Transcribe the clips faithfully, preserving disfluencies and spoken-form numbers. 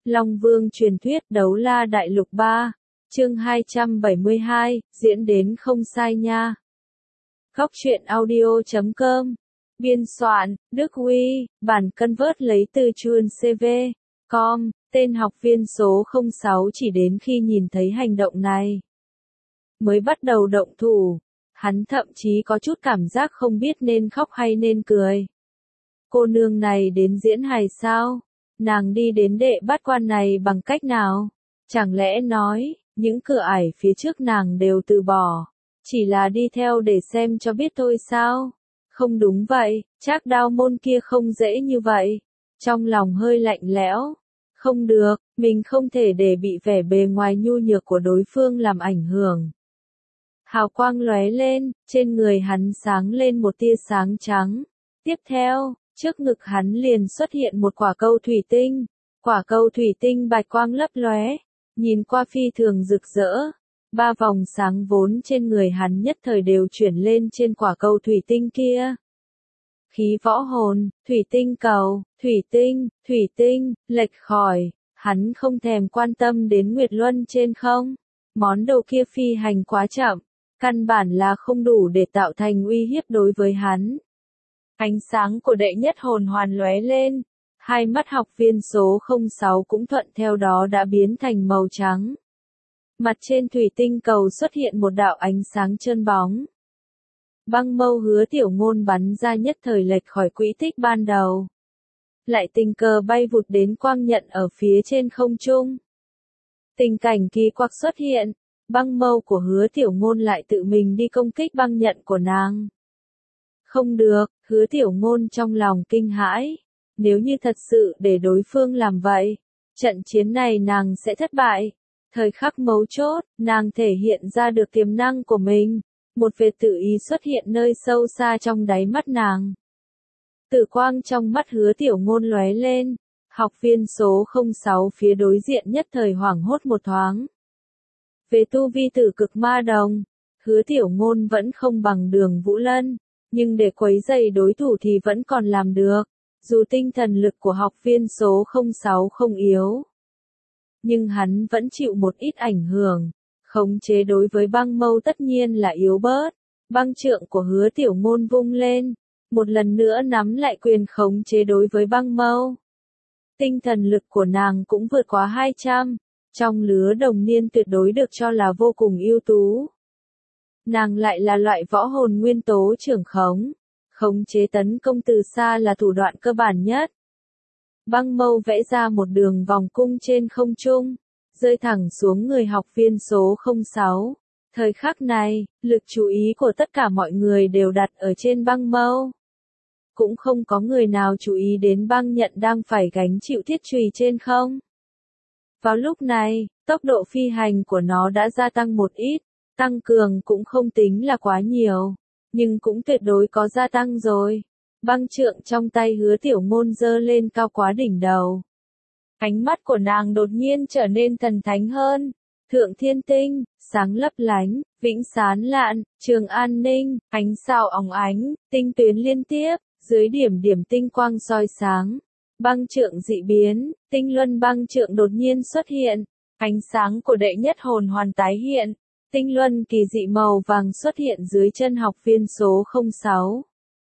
Long Vương truyền thuyết Đấu La Đại Lục ba, chương hai trăm bảy mươi hai, diễn đến không sai nha. Góc truyện audio chấm com, biên soạn, Đức Huy, bản convert lấy từ chuan xê vê, com, tên học viên số không sáu chỉ đến khi nhìn thấy hành động này mới bắt đầu động thủ, hắn thậm chí có chút cảm giác không biết nên khóc hay nên cười. Cô nương này đến diễn hài sao? Nàng đi đến đệ bát quan này bằng cách nào? Chẳng lẽ nói, những cửa ải phía trước nàng đều từ bỏ, chỉ là đi theo để xem cho biết thôi sao? Không đúng vậy, Trác Đao môn kia không dễ như vậy. Trong lòng hơi lạnh lẽo. Không được, mình không thể để bị vẻ bề ngoài nhu nhược của đối phương làm ảnh hưởng. Hào quang lóe lên, trên người hắn sáng lên một tia sáng trắng. Tiếp theo, trước ngực hắn liền xuất hiện một quả cầu thủy tinh. Quả cầu thủy tinh bạch quang lấp lóe, nhìn qua phi thường rực rỡ. Ba vòng sáng vốn trên người hắn nhất thời đều chuyển lên trên quả cầu thủy tinh kia. Khí võ hồn, thủy tinh cầu, thủy tinh, thủy tinh, lệch khỏi, hắn không thèm quan tâm đến Nguyệt Luân trên không. Món đồ kia phi hành quá chậm, căn bản là không đủ để tạo thành uy hiếp đối với hắn. Ánh sáng của đệ nhất hồn hoàn lóe lên, hai mắt học viên số không sáu cũng thuận theo đó đã biến thành màu trắng. Mặt trên thủy tinh cầu xuất hiện một đạo ánh sáng trơn bóng. Băng mâu Hứa Tiểu Ngôn bắn ra nhất thời lệch khỏi quỹ tích ban đầu. Lại tình cờ bay vụt đến quang nhận ở phía trên không trung. Tình cảnh kỳ quặc xuất hiện, băng mâu của Hứa Tiểu Ngôn lại tự mình đi công kích băng nhận của nàng. Không được, Hứa Tiểu Ngôn trong lòng kinh hãi. Nếu như thật sự để đối phương làm vậy, trận chiến này nàng sẽ thất bại. Thời khắc mấu chốt, nàng thể hiện ra được tiềm năng của mình. Một vệt tự ý xuất hiện nơi sâu xa trong đáy mắt nàng. Tử quang trong mắt Hứa Tiểu Ngôn lóe lên. Học viên số không sáu phía đối diện nhất thời hoảng hốt một thoáng. Về tu vi tử cực ma đồng, Hứa Tiểu Ngôn vẫn không bằng Đường Vũ Lân. Nhưng để quấy rầy đối thủ thì vẫn còn làm được. Dù tinh thần lực của học viên số không sáu không yếu, nhưng hắn vẫn chịu một ít ảnh hưởng. Khống chế đối với băng mâu tất nhiên là yếu bớt. Băng trượng của Hứa Tiểu Ngôn vung lên, một lần nữa nắm lại quyền khống chế đối với băng mâu. Tinh thần lực của nàng cũng vượt quá hai trăm, trong lứa đồng niên tuyệt đối được cho là vô cùng ưu tú. Nàng lại là loại võ hồn nguyên tố trưởng khống. Khống chế tấn công từ xa là thủ đoạn cơ bản nhất. Băng mâu vẽ ra một đường vòng cung trên không trung, rơi thẳng xuống người học viên số không sáu. Thời khắc này, lực chú ý của tất cả mọi người đều đặt ở trên băng mâu. Cũng không có người nào chú ý đến băng nhận đang phải gánh chịu thiết chùy trên không. Vào lúc này, tốc độ phi hành của nó đã gia tăng một ít, tăng cường cũng không tính là quá nhiều, nhưng cũng tuyệt đối có gia tăng rồi. Băng trượng trong tay Hứa Tiểu Ngôn giơ lên cao quá đỉnh đầu. Ánh mắt của nàng đột nhiên trở nên thần thánh hơn. Thượng thiên tinh, sáng lấp lánh, vĩnh sán lạn, trường an ninh, ánh sao óng ánh, tinh tuyến liên tiếp, dưới điểm điểm tinh quang soi sáng. Băng trượng dị biến, tinh luân băng trượng đột nhiên xuất hiện. Ánh sáng của đệ nhất hồn hoàn tái hiện. Tinh luân kỳ dị màu vàng xuất hiện dưới chân học viên số không sáu.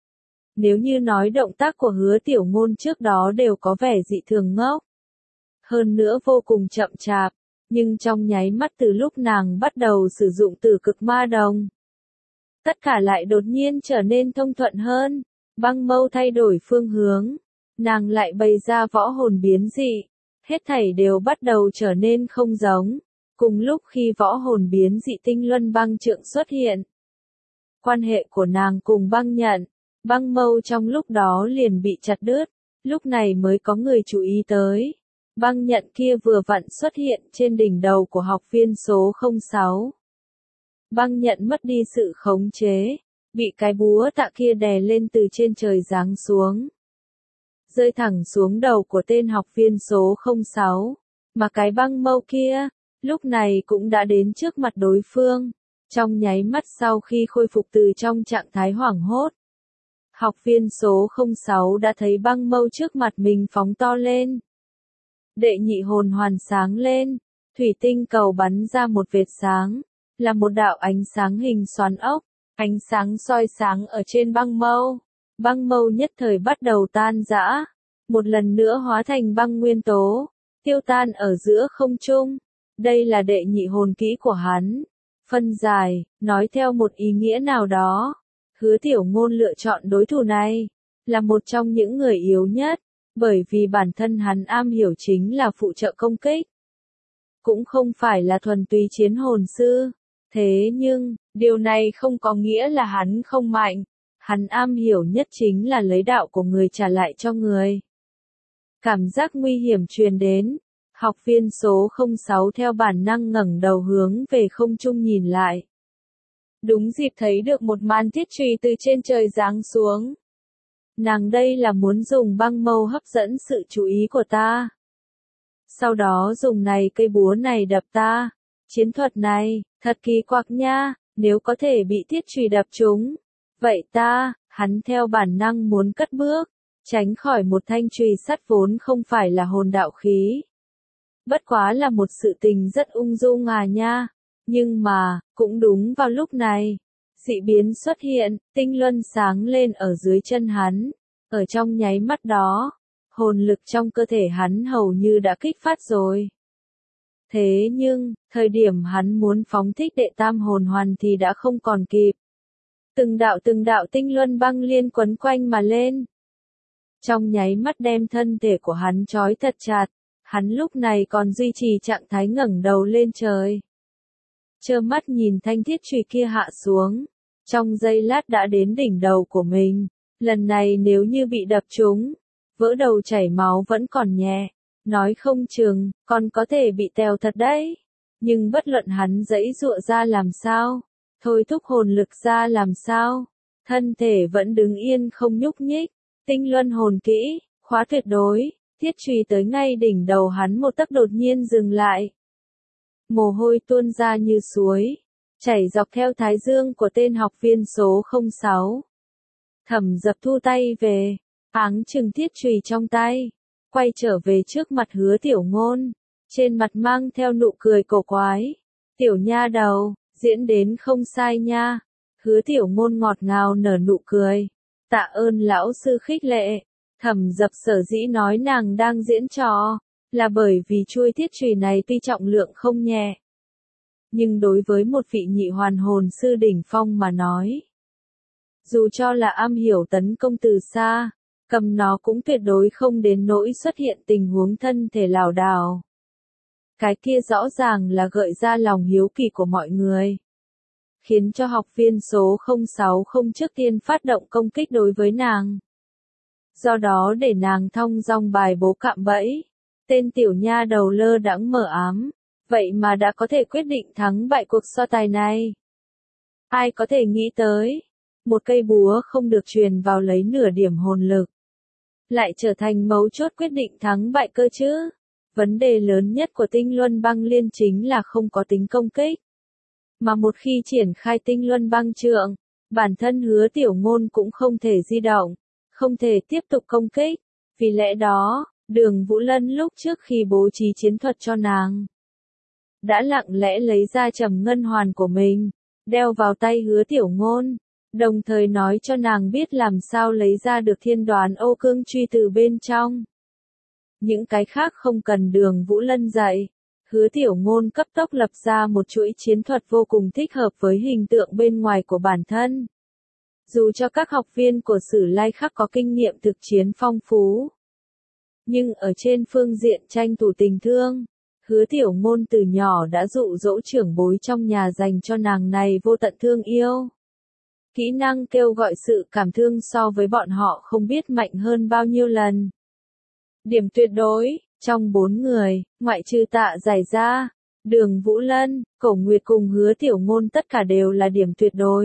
Nếu như nói động tác của Hứa Tiểu Ngôn trước đó đều có vẻ dị thường ngốc, hơn nữa vô cùng chậm chạp, nhưng trong nháy mắt từ lúc nàng bắt đầu sử dụng tử cực ma đồng, tất cả lại đột nhiên trở nên thông thuận hơn. Băng mâu thay đổi phương hướng, nàng lại bày ra võ hồn biến dị, hết thảy đều bắt đầu trở nên không giống. Cùng lúc khi võ hồn biến dị tinh luân băng trượng xuất hiện, quan hệ của nàng cùng băng nhận, băng mâu trong lúc đó liền bị chặt đứt. Lúc này mới có người chú ý tới. Băng nhận kia vừa vặn xuất hiện trên đỉnh đầu của học viên số không sáu. Băng nhận mất đi sự khống chế, bị cái búa tạ kia đè lên từ trên trời giáng xuống, rơi thẳng xuống đầu của tên học viên số không sáu. Mà cái băng mâu kia, lúc này cũng đã đến trước mặt đối phương. Trong nháy mắt sau khi khôi phục từ trong trạng thái hoảng hốt, học viên số không sáu đã thấy băng mâu trước mặt mình phóng to lên. Đệ nhị hồn hoàn sáng lên, thủy tinh cầu bắn ra một vệt sáng, là một đạo ánh sáng hình xoắn ốc, ánh sáng soi sáng ở trên băng mâu. Băng mâu nhất thời bắt đầu tan rã, một lần nữa hóa thành băng nguyên tố, tiêu tan ở giữa không trung. Đây là đệ nhị hồn kỹ của hắn. Phân giải, nói theo một ý nghĩa nào đó, Hứa Tiểu Ngôn lựa chọn đối thủ này, là một trong những người yếu nhất, bởi vì bản thân hắn am hiểu chính là phụ trợ công kích. Cũng không phải là thuần túy chiến hồn sư. Thế nhưng, điều này không có nghĩa là hắn không mạnh. Hắn am hiểu nhất chính là lấy đạo của người trả lại cho người. Cảm giác nguy hiểm truyền đến. Học viên số không sáu theo bản năng ngẩng đầu hướng về không trung nhìn lại. Đúng dịp thấy được một màn thiết chùy từ trên trời giáng xuống. Nàng đây là muốn dùng băng mâu hấp dẫn sự chú ý của ta. Sau đó dùng này cây búa này đập ta. Chiến thuật này, thật kỳ quặc nha, nếu có thể bị thiết chùy đập trúng. Vậy ta, hắn theo bản năng muốn cất bước, tránh khỏi một thanh chùy sắt vốn không phải là hồn đạo khí. Bất quá là một sự tình rất ung dung à nha. Nhưng mà, cũng đúng vào lúc này, dị biến xuất hiện, tinh luân sáng lên ở dưới chân hắn. Ở trong nháy mắt đó, hồn lực trong cơ thể hắn hầu như đã kích phát rồi. Thế nhưng, thời điểm hắn muốn phóng thích đệ tam hồn hoàn thì đã không còn kịp. Từng đạo từng đạo tinh luân băng liên quấn quanh mà lên. Trong nháy mắt đem thân thể của hắn trói thật chặt, hắn lúc này còn duy trì trạng thái ngẩng đầu lên trời. Trơ mắt nhìn thanh thiết chùy kia hạ xuống, trong giây lát đã đến đỉnh đầu của mình, lần này nếu như bị đập trúng, vỡ đầu chảy máu vẫn còn nhẹ, nói không chừng, còn có thể bị tèo thật đấy. Nhưng bất luận hắn giãy giụa ra làm sao, thôi thúc hồn lực ra làm sao, thân thể vẫn đứng yên không nhúc nhích. Tinh luân hồn kỹ, khóa tuyệt đối, thiết chùy tới ngay đỉnh đầu hắn một tấc đột nhiên dừng lại. Mồ hôi tuôn ra như suối, chảy dọc theo thái dương của tên học viên số không sáu. Thẩm Dập thu tay về, áng chừng thiết chùy trong tay, quay trở về trước mặt Hứa Tiểu Ngôn, trên mặt mang theo nụ cười cổ quái. Tiểu nha đầu, diễn đến không sai nha. Hứa Tiểu Ngôn ngọt ngào nở nụ cười. Tạ ơn lão sư khích lệ. Thẩm Dập sở dĩ nói nàng đang diễn trò, là bởi vì chuôi thiết chùy này tuy trọng lượng không nhẹ, nhưng đối với một vị nhị hoàn hồn sư đỉnh phong mà nói, dù cho là am hiểu tấn công từ xa, cầm nó cũng tuyệt đối không đến nỗi xuất hiện tình huống thân thể lảo đảo. Cái kia rõ ràng là gợi ra lòng hiếu kỳ của mọi người, khiến cho học viên số không sáu không trước tiên phát động công kích đối với nàng. Do đó để nàng thong dong bài bố cạm bẫy, tên tiểu nha đầu lơ đãng mờ ám, vậy mà đã có thể quyết định thắng bại cuộc so tài này. Ai có thể nghĩ tới, một cây búa không được truyền vào lấy nửa điểm hồn lực, lại trở thành mấu chốt quyết định thắng bại cơ chứ. Vấn đề lớn nhất của tinh luân băng liên chính là không có tính công kích. Mà một khi triển khai tinh luân băng trượng, bản thân Hứa Tiểu Ngôn cũng không thể di động, không thể tiếp tục công kích. Vì lẽ đó, Đường Vũ Lân lúc trước khi bố trí chiến thuật cho nàng, đã lặng lẽ lấy ra trầm ngân hoàn của mình, đeo vào tay Hứa Tiểu Ngôn, đồng thời nói cho nàng biết làm sao lấy ra được thiên đoán ô cương truy từ bên trong. Những cái khác không cần Đường Vũ Lân dạy, Hứa Tiểu Ngôn cấp tốc lập ra một chuỗi chiến thuật vô cùng thích hợp với hình tượng bên ngoài của bản thân. Dù cho các học viên của Sử Lai Khắc có kinh nghiệm thực chiến phong phú, nhưng ở trên phương diện tranh thủ tình thương, Hứa Tiểu Ngôn từ nhỏ đã dụ dỗ trưởng bối trong nhà dành cho nàng này vô tận thương yêu. Kỹ năng kêu gọi sự cảm thương so với bọn họ không biết mạnh hơn bao nhiêu lần. Điểm tuyệt đối, trong bốn người, ngoại trừ Tạ Giải ra, Đường Vũ Lân, Cổ Nguyệt cùng Hứa Tiểu Ngôn tất cả đều là điểm tuyệt đối.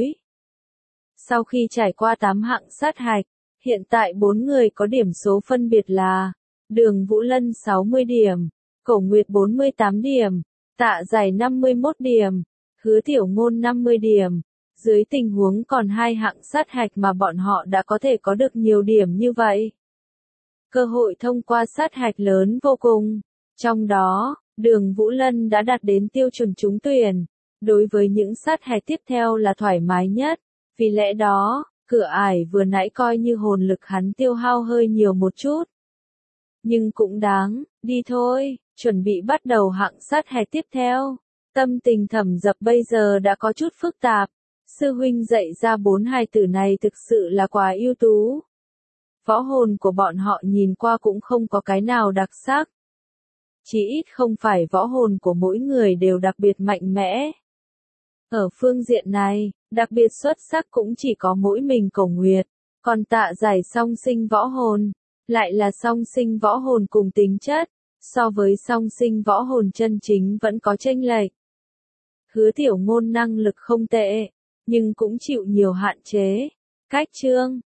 Sau khi trải qua tám hạng sát hạch, hiện tại bốn người có điểm số phân biệt là Đường Vũ Lân sáu mươi điểm, Cổ Nguyệt bốn mươi tám điểm, Tạ Giải năm mươi mốt điểm, Hứa Tiểu Ngôn năm mươi điểm. Dưới tình huống còn hai hạng sát hạch mà bọn họ đã có thể có được nhiều điểm như vậy. Cơ hội thông qua sát hạch lớn vô cùng. Trong đó, Đường Vũ Lân đã đạt đến tiêu chuẩn trúng tuyển. Đối với những sát hạch tiếp theo là thoải mái nhất. Vì lẽ đó, cửa ải vừa nãy coi như hồn lực hắn tiêu hao hơi nhiều một chút. Nhưng cũng đáng, đi thôi, chuẩn bị bắt đầu hạng sát hạch tiếp theo. Tâm tình Thẩm Dập bây giờ đã có chút phức tạp. Sư huynh dạy ra bốn hài tử này thực sự là quá ưu tú. Võ hồn của bọn họ nhìn qua cũng không có cái nào đặc sắc. Chỉ ít không phải võ hồn của mỗi người đều đặc biệt mạnh mẽ. Ở phương diện này, đặc biệt xuất sắc cũng chỉ có mỗi mình Cổ Nguyệt. Còn Tạ Giải song sinh võ hồn, lại là song sinh võ hồn cùng tính chất, so với song sinh võ hồn chân chính vẫn có chênh lệch. Hứa Tiểu Ngôn năng lực không tệ, nhưng cũng chịu nhiều hạn chế. Cách chương